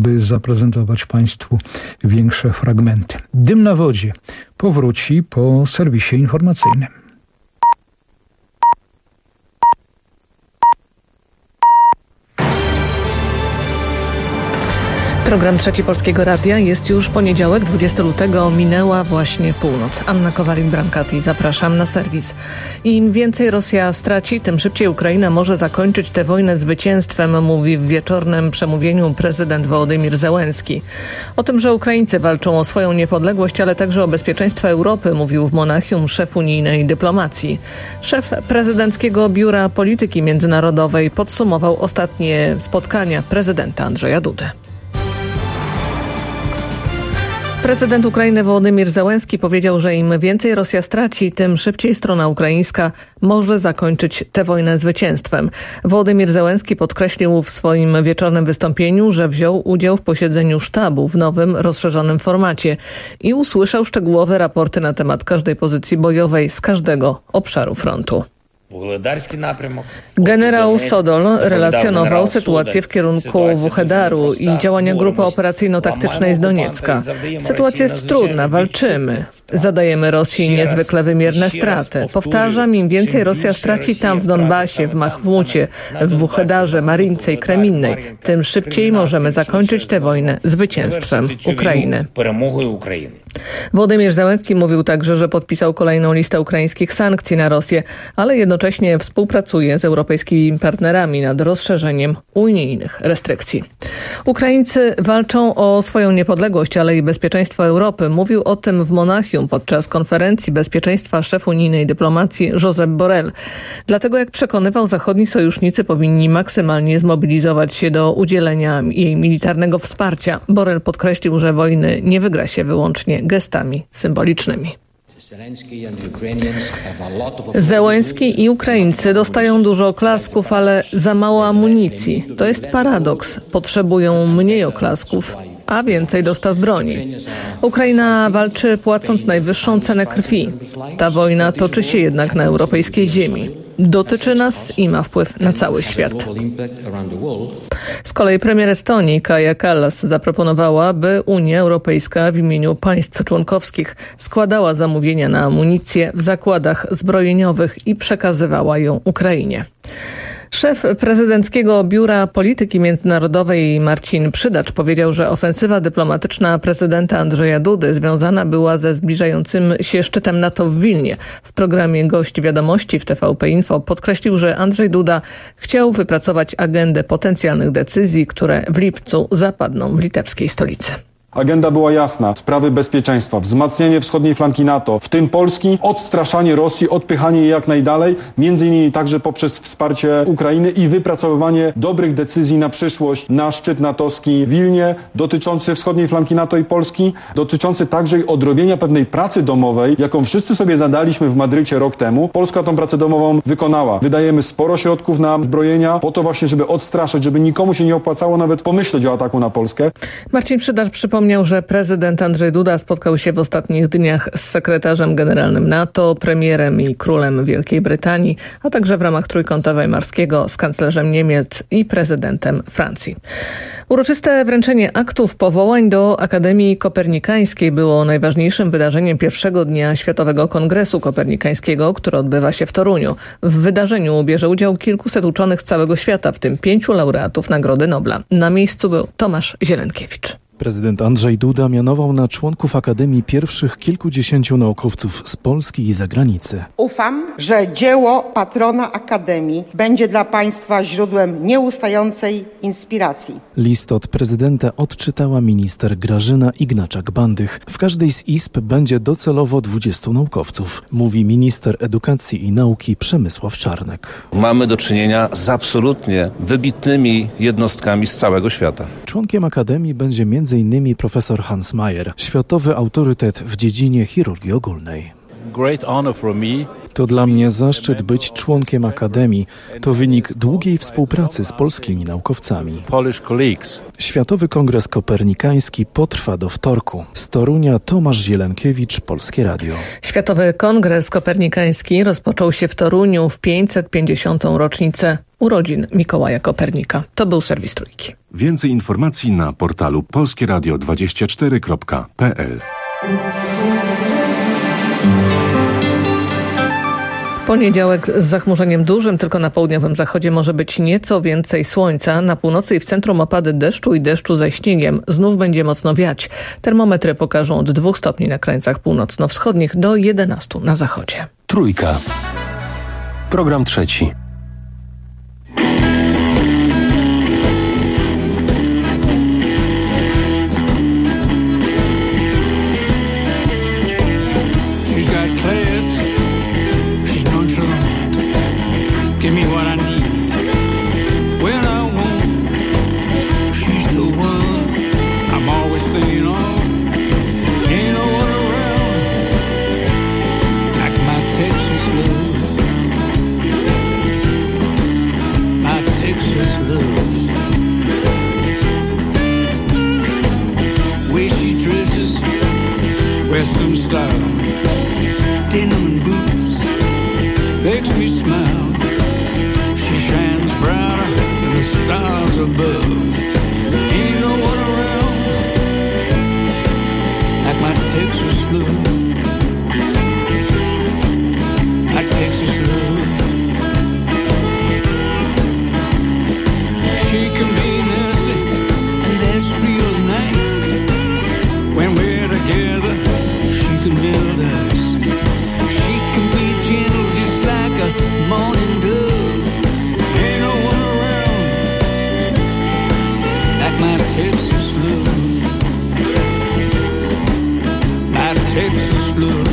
by zaprezentować Państwu większe fragmenty. Dym na wodzie powróci po serwisie informacyjnym. Program Trzeci Polskiego Radia. Jest już poniedziałek, 20 lutego, minęła właśnie północ. Anna Kowalik-Brankati, zapraszam na serwis. Im więcej Rosja straci, tym szybciej Ukraina może zakończyć tę wojnę zwycięstwem, mówi w wieczornym przemówieniu prezydent Wołodymyr Zełenski. O tym, że Ukraińcy walczą o swoją niepodległość, ale także o bezpieczeństwo Europy, mówił w Monachium szef unijnej dyplomacji. Szef prezydenckiego Biura Polityki Międzynarodowej podsumował ostatnie spotkania prezydenta Andrzeja Dudy. Prezydent Ukrainy Wołodymyr Zełenski powiedział, że im więcej Rosja straci, tym szybciej strona ukraińska może zakończyć tę wojnę zwycięstwem. Wołodymyr Zełenski podkreślił w swoim wieczornym wystąpieniu, że wziął udział w posiedzeniu sztabu w nowym, rozszerzonym formacie i usłyszał szczegółowe raporty na temat każdej pozycji bojowej z każdego obszaru frontu. Generał Sodol relacjonował sytuację w kierunku Wuhledaru i działania grupy operacyjno-taktycznej z Doniecka. Sytuacja jest trudna, walczymy. Zadajemy Rosji niezwykle wymierne straty. Powtarzam, im więcej Rosja straci tam w Donbasie, w Mahmucie, w Wuhledarze, Marince i Kreminnej, tym szybciej możemy zakończyć tę wojnę zwycięstwem Ukrainy. Wołodymyr Zełenski mówił także, że podpisał kolejną listę ukraińskich sankcji na Rosję, ale jednocześnie współpracuje z europejskimi partnerami nad rozszerzeniem unijnych restrykcji. Ukraińcy walczą o swoją niepodległość, ale i bezpieczeństwo Europy. Mówił o tym w Monachium podczas konferencji bezpieczeństwa szef unijnej dyplomacji Josep Borrell. Dlatego, jak przekonywał, zachodni sojusznicy powinni maksymalnie zmobilizować się do udzielenia jej militarnego wsparcia. Borrell podkreślił, że wojny nie wygra się wyłącznie gestami symbolicznymi. Zełenski i Ukraińcy dostają dużo oklasków, ale za mało amunicji. To jest paradoks. Potrzebują mniej oklasków, a więcej dostaw broni. Ukraina walczy płacąc najwyższą cenę krwi. Ta wojna toczy się jednak na europejskiej ziemi. Dotyczy nas i ma wpływ na cały świat. Z kolei premier Estonii Kaja Kallas zaproponowała, by Unia Europejska w imieniu państw członkowskich składała zamówienia na amunicję w zakładach zbrojeniowych i przekazywała ją Ukrainie. Szef prezydenckiego Biura Polityki Międzynarodowej Marcin Przydacz powiedział, że ofensywa dyplomatyczna prezydenta Andrzeja Dudy związana była ze zbliżającym się szczytem NATO w Wilnie. W programie Gość Wiadomości w TVP Info podkreślił, że Andrzej Duda chciał wypracować agendę potencjalnych decyzji, które w lipcu zapadną w litewskiej stolicy. Agenda była jasna. Sprawy bezpieczeństwa, wzmacnianie wschodniej flanki NATO, w tym Polski, odstraszanie Rosji, odpychanie jej jak najdalej, między innymi także poprzez wsparcie Ukrainy i wypracowywanie dobrych decyzji na przyszłość, na szczyt natowski w Wilnie, dotyczący wschodniej flanki NATO i Polski, dotyczący także odrobienia pewnej pracy domowej, jaką wszyscy sobie zadaliśmy w Madrycie rok temu. Polska tą pracę domową wykonała. Wydajemy sporo środków na zbrojenia, po to właśnie, żeby odstraszać, żeby nikomu się nie opłacało nawet pomyśleć o ataku na Polskę. Marcin Przydacz przypomniał, że prezydent Andrzej Duda spotkał się w ostatnich dniach z sekretarzem generalnym NATO, premierem i królem Wielkiej Brytanii, a także w ramach Trójkąta Weimarskiego z kanclerzem Niemiec i prezydentem Francji. Uroczyste wręczenie aktów powołań do Akademii Kopernikańskiej było najważniejszym wydarzeniem pierwszego dnia Światowego Kongresu Kopernikańskiego, który odbywa się w Toruniu. W wydarzeniu bierze udział kilkuset uczonych z całego świata, w tym 5 laureatów Nagrody Nobla. Na miejscu był Tomasz Zielenkiewicz. Prezydent Andrzej Duda mianował na członków Akademii pierwszych kilkudziesięciu naukowców z Polski i zagranicy. Ufam, że dzieło patrona Akademii będzie dla państwa źródłem nieustającej inspiracji. List od prezydenta odczytała minister Grażyna Ignaczak-Bandych. W każdej z izb będzie docelowo 20 naukowców, mówi minister edukacji i nauki Przemysław Czarnek. Mamy do czynienia z absolutnie wybitnymi jednostkami z całego świata. Członkiem Akademii będzie m.in. profesor Hans Mayer, światowy autorytet w dziedzinie chirurgii ogólnej. To dla mnie zaszczyt być członkiem Akademii. To wynik długiej współpracy z polskimi naukowcami. Światowy Kongres Kopernikański potrwa do wtorku. Z Torunia Tomasz Zielenkiewicz, Polskie Radio. Światowy Kongres Kopernikański rozpoczął się w Toruniu w 550. rocznicę urodzin Mikołaja Kopernika. To był serwis Trójki. Więcej informacji na portalu polskieradio24.pl. Poniedziałek z zachmurzeniem dużym, tylko na południowym zachodzie może być nieco więcej słońca. Na północy i w centrum opady deszczu i deszczu ze śniegiem. Znów będzie mocno wiać. Termometry pokażą od 2 stopni na krańcach północno-wschodnich do 11 na zachodzie. Trójka. Program trzeci. Give me what I need when I want. She's the one I'm always thinking of. Ain't no one around like my Texas love. My Texas love. Way she dresses, Western style, denim and boots, makes me smile. Shines brighter than the stars above. Ain't no one around like my Texas love. My Texas love. She can be nasty and that's real nice. When we're together, she can melt us. She can be gentle just like a morning dove. My Texas love, my Texas love.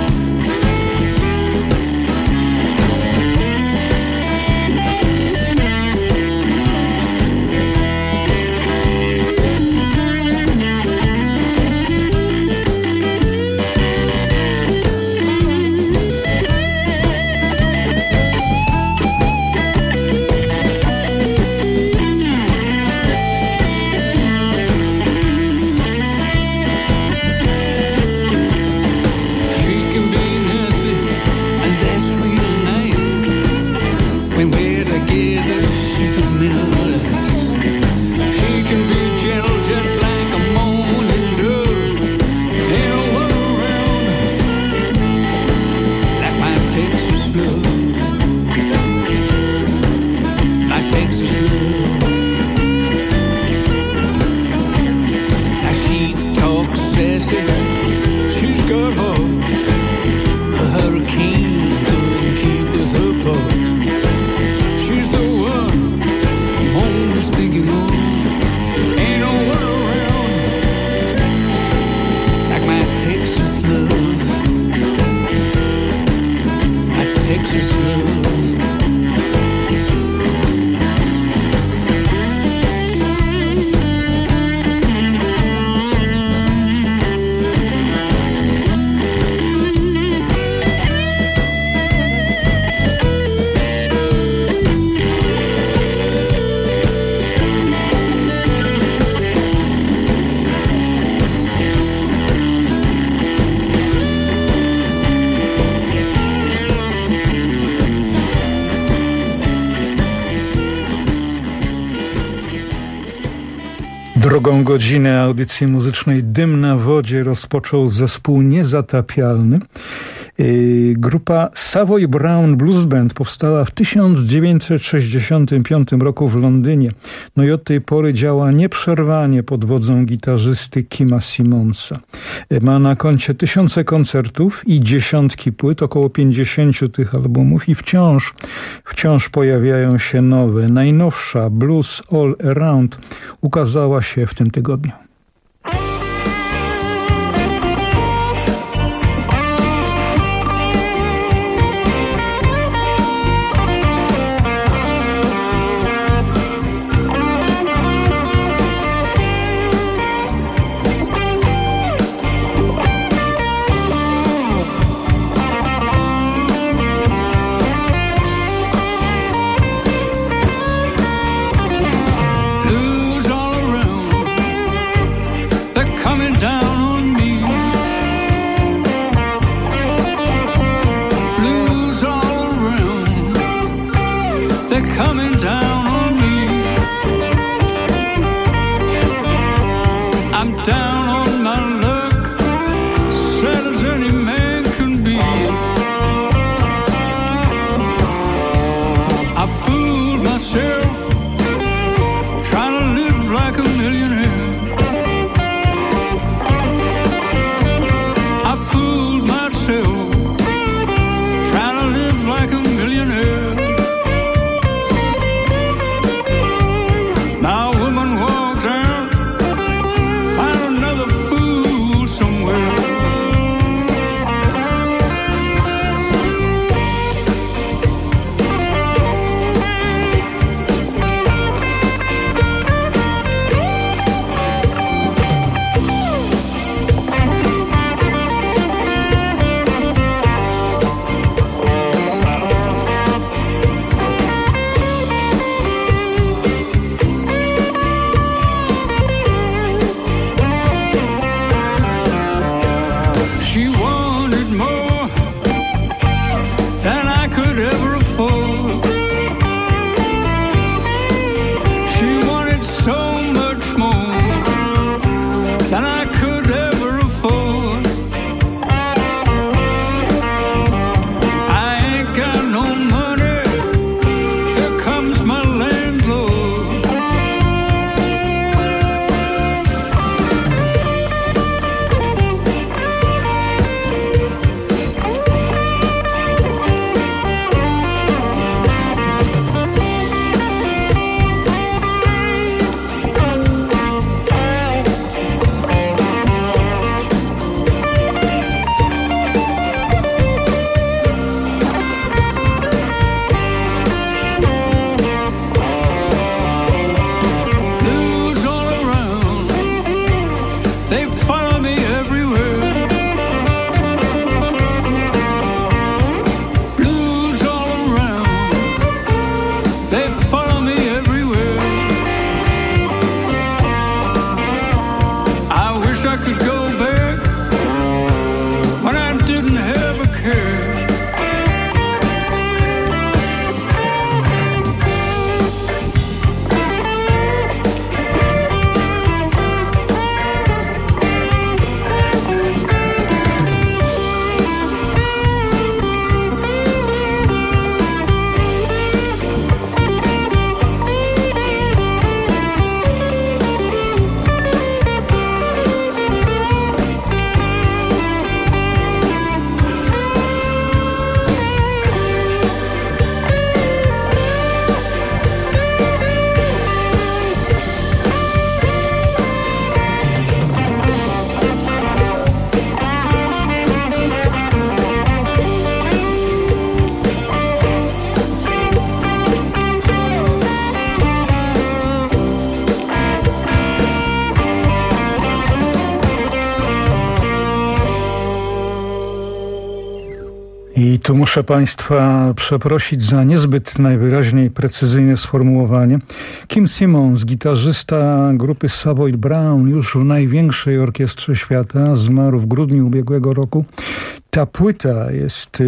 Drugą godzinę audycji muzycznej Dym na wodzie rozpoczął zespół Niezatapialny. Grupa Savoy Brown Blues Band powstała w 1965 roku w Londynie. No i od tej pory działa nieprzerwanie pod wodzą gitarzysty Kima Simonsa. Ma na koncie tysiące koncertów i dziesiątki płyt, około 50 tych albumów i wciąż pojawiają się nowe. Najnowsza Blues All Around ukazała się w tym tygodniu. I'm down on my luck, sad as any man can be. I fooled myself, trying to live like a millionaire. I fooled myself, trying to live like a millionaire. Now a woman walked out, find another fool somewhere. She wanted more than I could ever afford. She wanted so much more than I could ever afford. I ain't got no money, here comes my landlord. Blues all around, they follow me everywhere. Blues all around, they follow me everywhere. I wish I could go back when I didn't have a care. I tu muszę Państwa przeprosić za niezbyt najwyraźniej precyzyjne sformułowanie. Kim Simmons, gitarzysta grupy Savoy Brown, już w największej orkiestrze świata, zmarł w grudniu ubiegłego roku. Ta płyta jest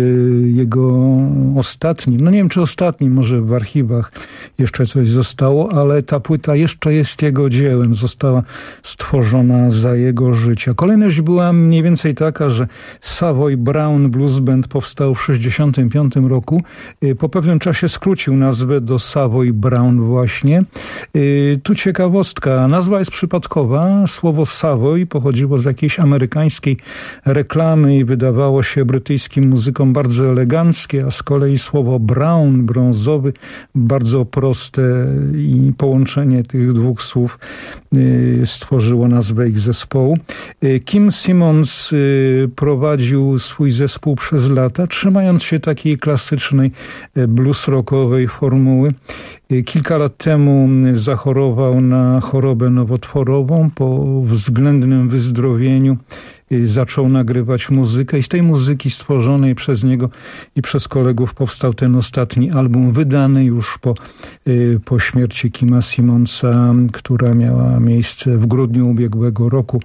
jego ostatnim, no nie wiem czy ostatnim, może w archiwach jeszcze coś zostało, ale ta płyta jeszcze jest jego dziełem, została stworzona za jego życia. Kolejność była mniej więcej taka, że Savoy Brown Blues Band powstał w 1965 roku. Po pewnym czasie skrócił nazwę do Savoy Brown właśnie. Tu ciekawostka, nazwa jest przypadkowa. Słowo Savoy pochodziło z jakiejś amerykańskiej reklamy i wydawało się brytyjskim muzykom bardzo eleganckie, a z kolei słowo brown, brązowy, bardzo proste i połączenie tych dwóch słów stworzyło nazwę ich zespołu. Kim Simmons prowadził swój zespół przez lata, trzymając się takiej klasycznej blues rockowej formuły. Kilka lat temu zachorował na chorobę nowotworową. Po względnym wyzdrowieniu zaczął nagrywać muzykę i z tej muzyki stworzonej przez niego i przez kolegów powstał ten ostatni album, wydany już po śmierci Kima Simmonsa, która miała miejsce w grudniu ubiegłego roku,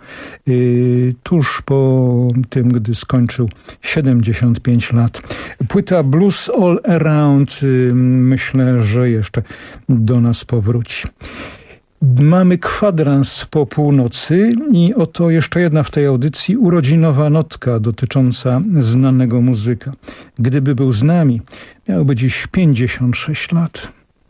tuż po tym, gdy skończył 75 lat. Płyta Blues All Around myślę, że jeszcze do nas powróci. Mamy kwadrans po północy i oto jeszcze jedna w tej audycji urodzinowa notka dotycząca znanego muzyka. Gdyby był z nami, miałby dziś 56 lat.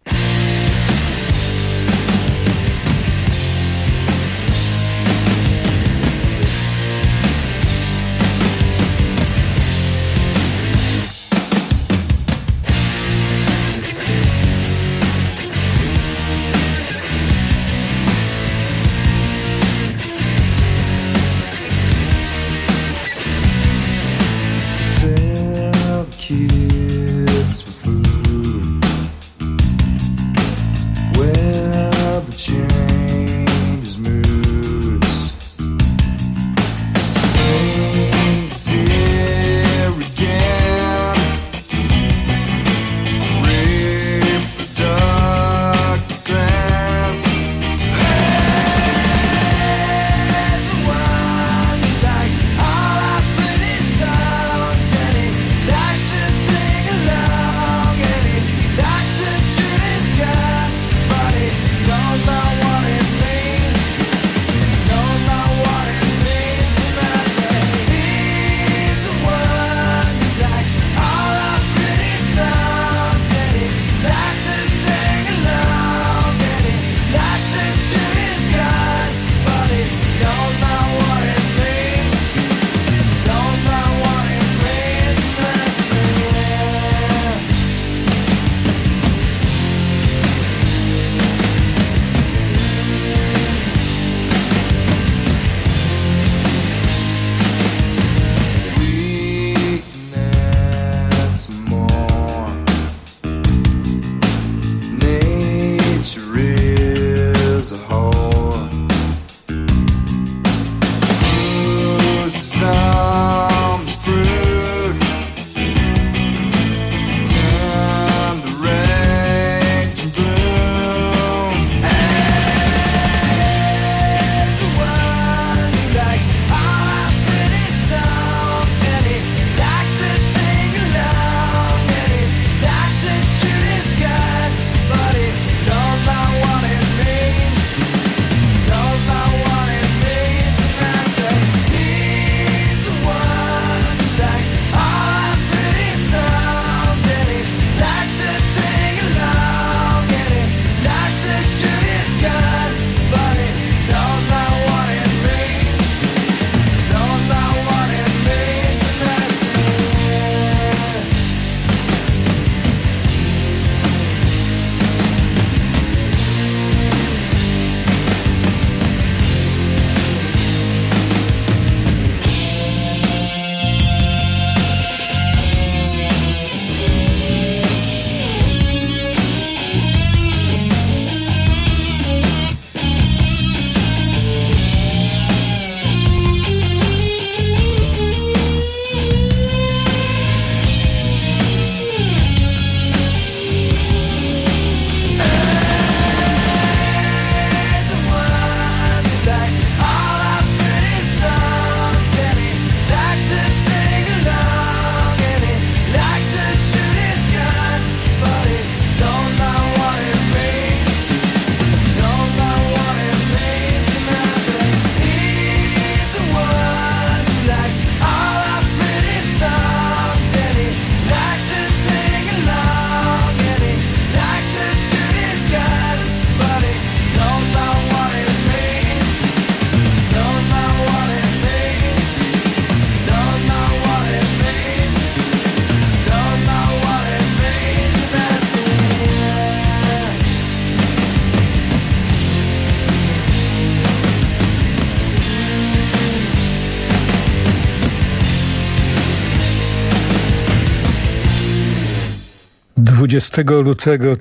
Dwudziestego 20 lutego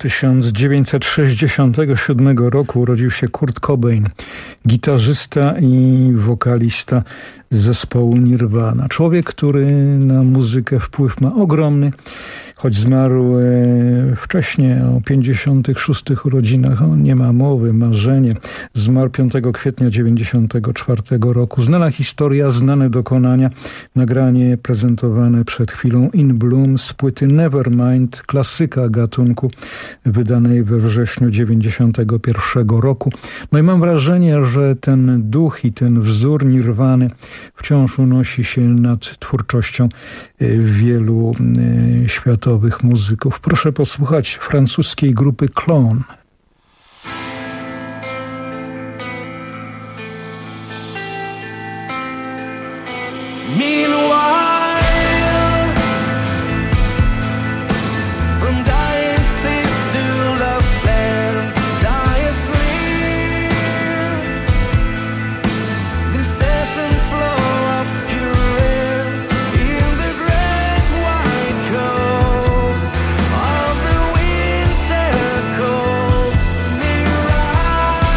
1967 roku urodził się Kurt Cobain, gitarzysta i wokalista zespołu Nirvana. Człowiek, który na muzykę wpływ ma ogromny, choć zmarł wcześniej, o 56 urodzinach, on nie ma mowy, marzenie. Zmarł 5 kwietnia 94 roku. Znana historia, znane dokonania, nagranie prezentowane przed chwilą In Bloom z płyty Nevermind, klasyka gatunku, wydanej we wrześniu 91 roku. No i mam wrażenie, że ten duch i ten wzór Nirwany wciąż unosi się nad twórczością wielu światowych muzyków. Proszę posłuchać francuskiej grupy Clone.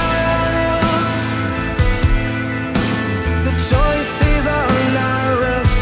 Choices are narrow.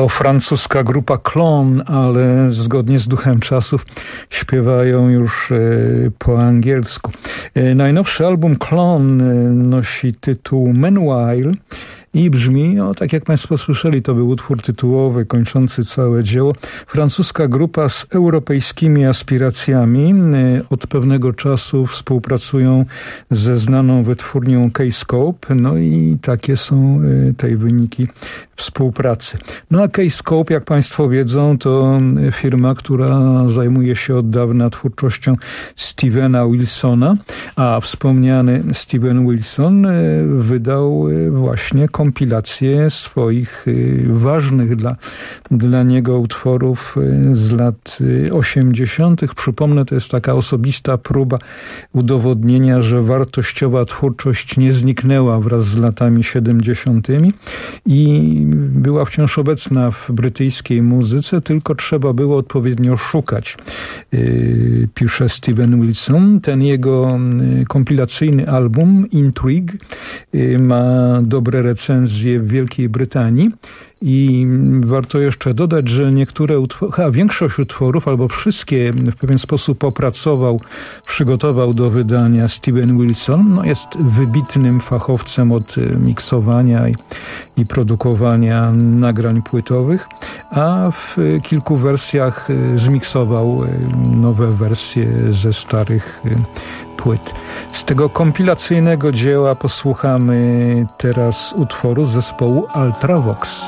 To francuska grupa Clone, ale zgodnie z duchem czasów śpiewają już po angielsku. Najnowszy album Clone nosi tytuł Meanwhile i brzmi, tak jak Państwo słyszeli, to był utwór tytułowy kończący całe dzieło. Francuska grupa z europejskimi aspiracjami. Od pewnego czasu współpracują ze znaną wytwórnią K-Scope, no i takie są te wyniki współpracy. No a K-Scope, jak Państwo wiedzą, to firma, która zajmuje się od dawna twórczością Stevena Wilsona, a wspomniany Steven Wilson wydał właśnie kompilację swoich ważnych dla niego utworów z lat 80. Przypomnę, to jest taka osobista próba udowodnienia, że wartościowa twórczość nie zniknęła wraz z latami 70. i była wciąż obecna w brytyjskiej muzyce, tylko trzeba było odpowiednio szukać, pisze Steven Wilson. Ten jego kompilacyjny album Intrigue ma dobre recenzje w Wielkiej Brytanii i warto jeszcze dodać, że większość utworów albo wszystkie w pewien sposób przygotował do wydania Steven Wilson. No, jest wybitnym fachowcem od miksowania i produkowania nagrań płytowych, a w kilku wersjach zmiksował nowe wersje ze starych płyt. Z tego kompilacyjnego dzieła posłuchamy teraz utworu zespołu Ultravox.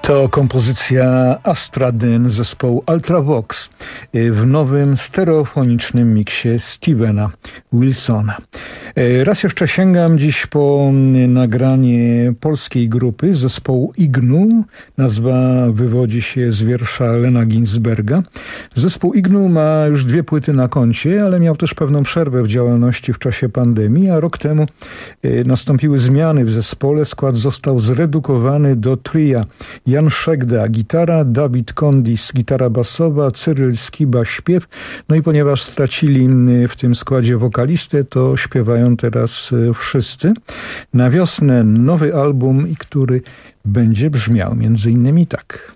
To kompozycja Astradyn zespołu Ultravox w nowym stereofonicznym miksie Stevena Wilsona. Raz jeszcze sięgam dziś po nagranie polskiej grupy zespołu Ignu. Nazwa wywodzi się z wiersza Lena Ginsberga. Zespół Ignu ma już 2 płyty na koncie, ale miał też pewną przerwę w działalności w czasie pandemii, a rok temu nastąpiły zmiany w zespole. Skład został zredukowany do tria. Jan Szegda, gitara, Dawid Kondis, gitara basowa, Cyryl Skiba, śpiew. No i ponieważ stracili w tym składzie wokalistę, to śpiewają teraz wszyscy. Na wiosnę nowy album, który będzie brzmiał między innymi tak.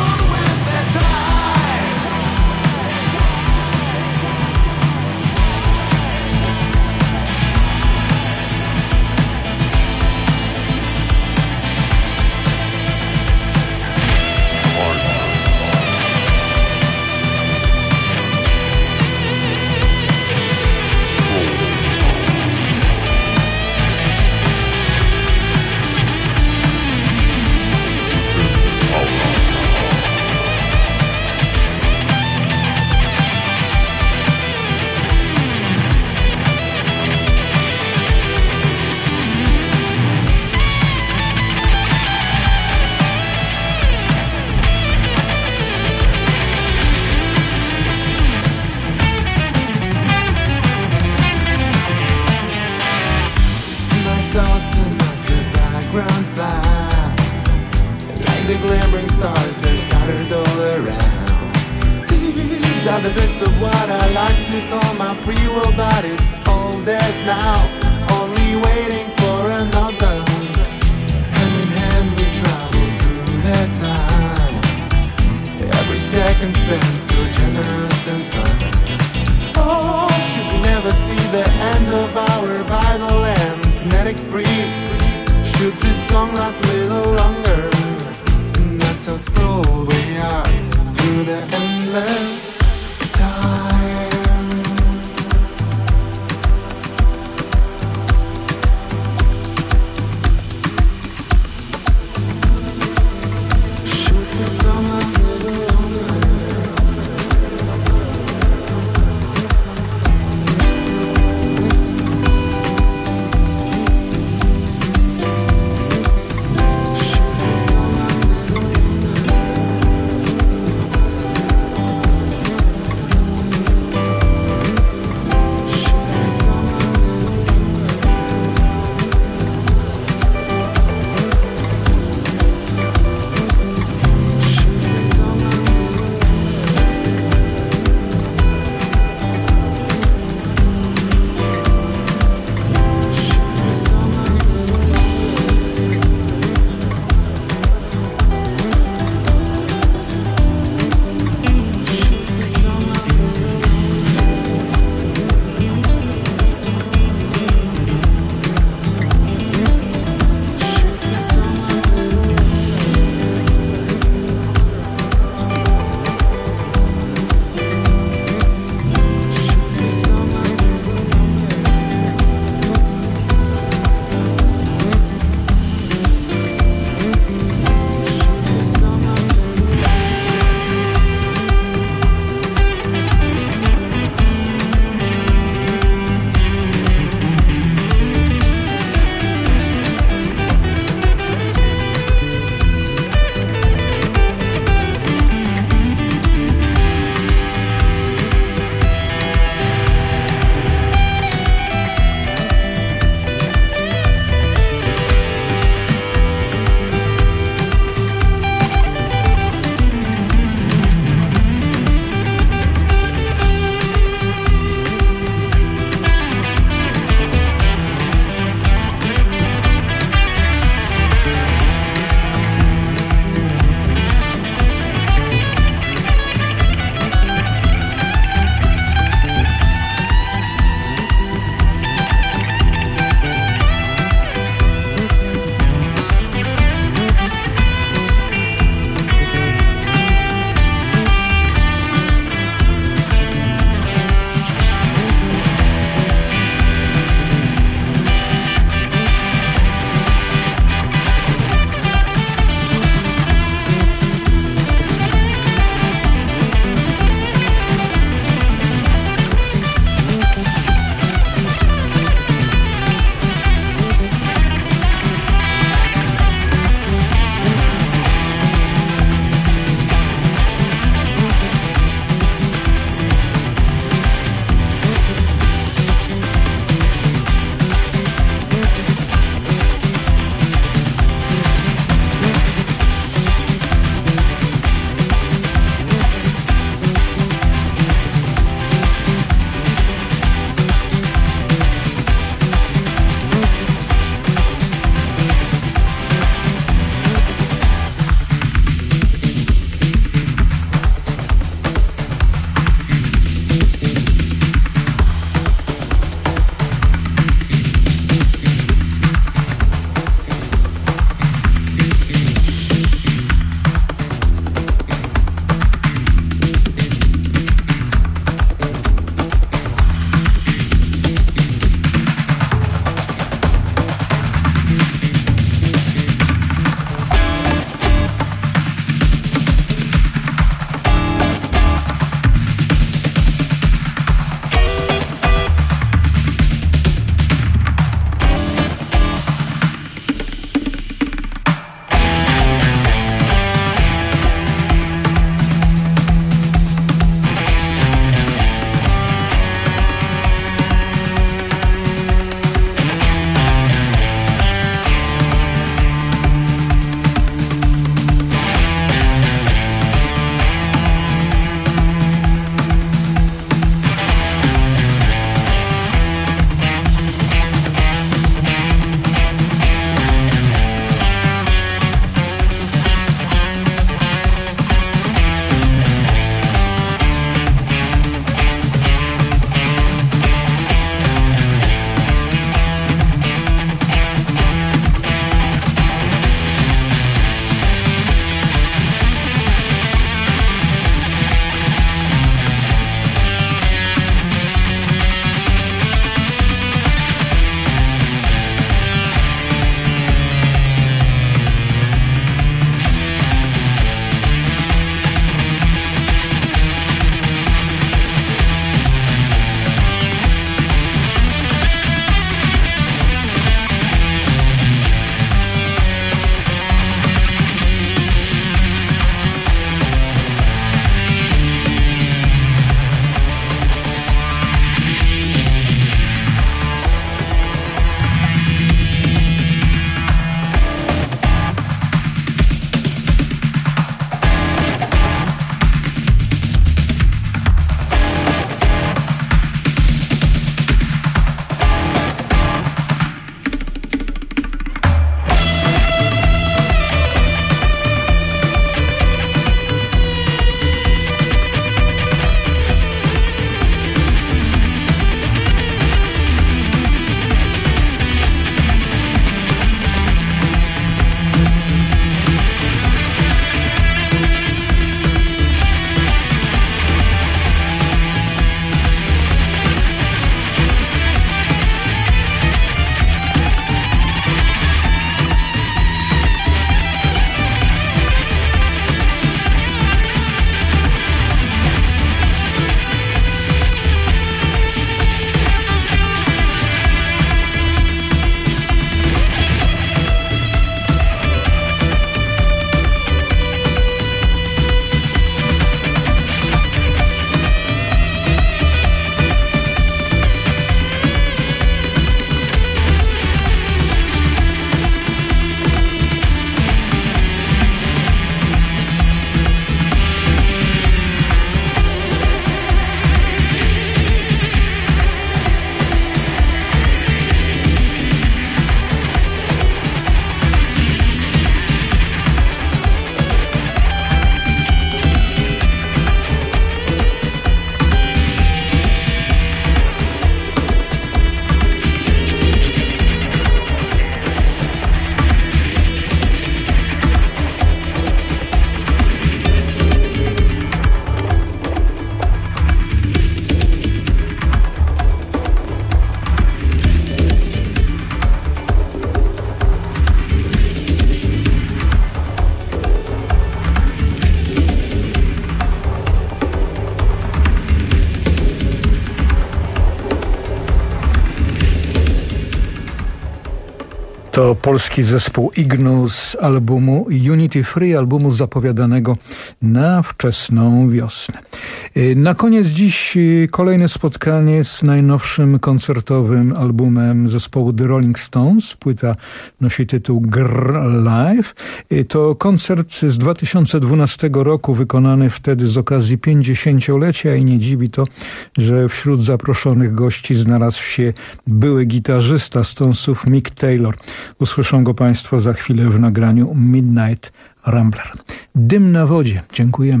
To polski zespół Ignu z albumu Unity Free, albumu zapowiadanego na wczesną wiosnę. Na koniec dziś kolejne spotkanie z najnowszym koncertowym albumem zespołu The Rolling Stones. Płyta nosi tytuł Grr Live. To koncert z 2012 roku, wykonany wtedy z okazji 50-lecia i nie dziwi to, że wśród zaproszonych gości znalazł się były gitarzysta Stonesów Mick Taylor. Usłyszą go Państwo za chwilę w nagraniu Midnight Rambler. Dym na wodzie. Dziękujemy.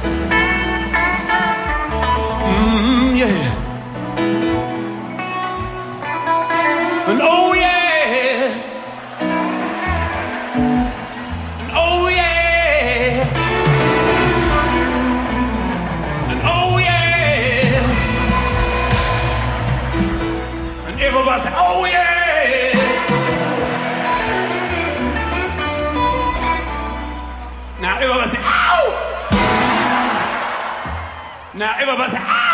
Yeah. And oh yeah. And oh yeah. And oh yeah. And everybody say, oh yeah. Now everybody say, ow. Now everybody say, ow.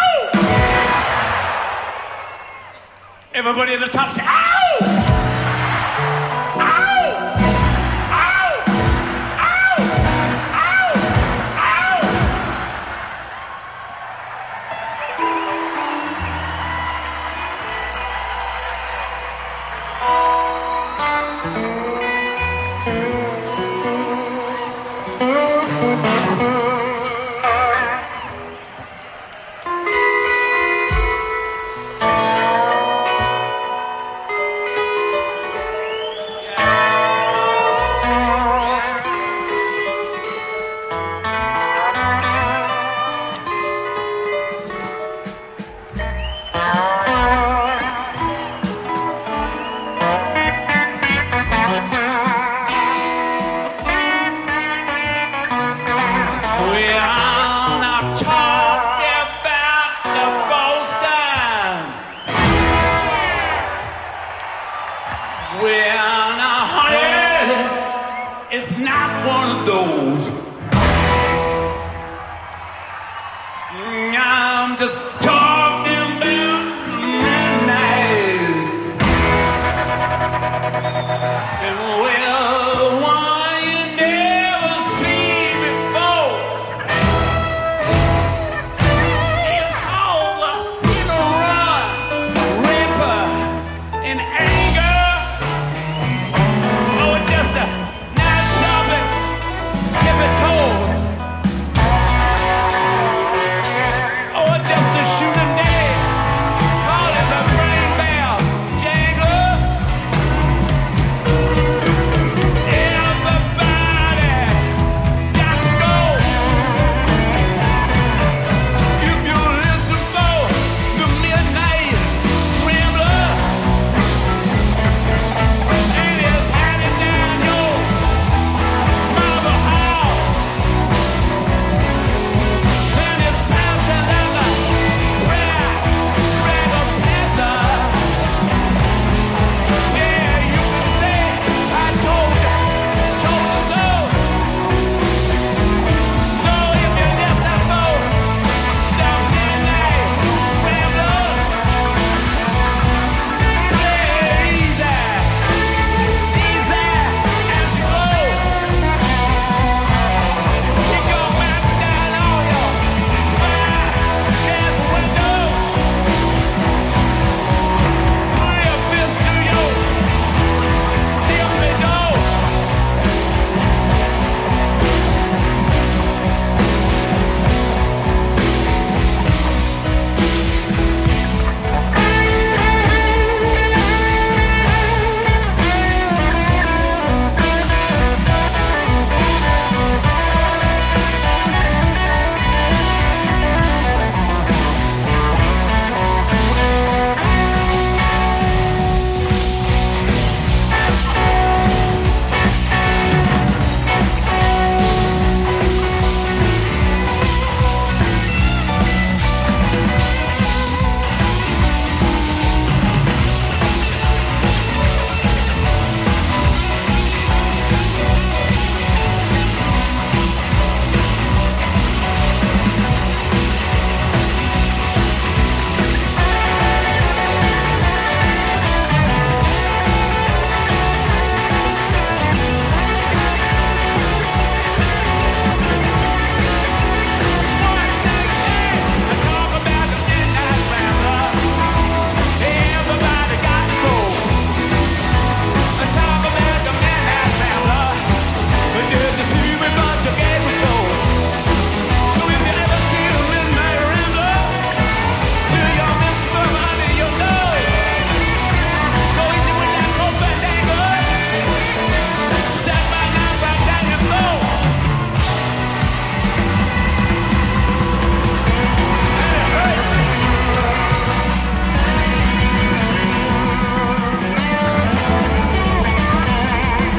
Everybody at the top say, ow! Ow! Ow! Ow! Ow! Ow! We are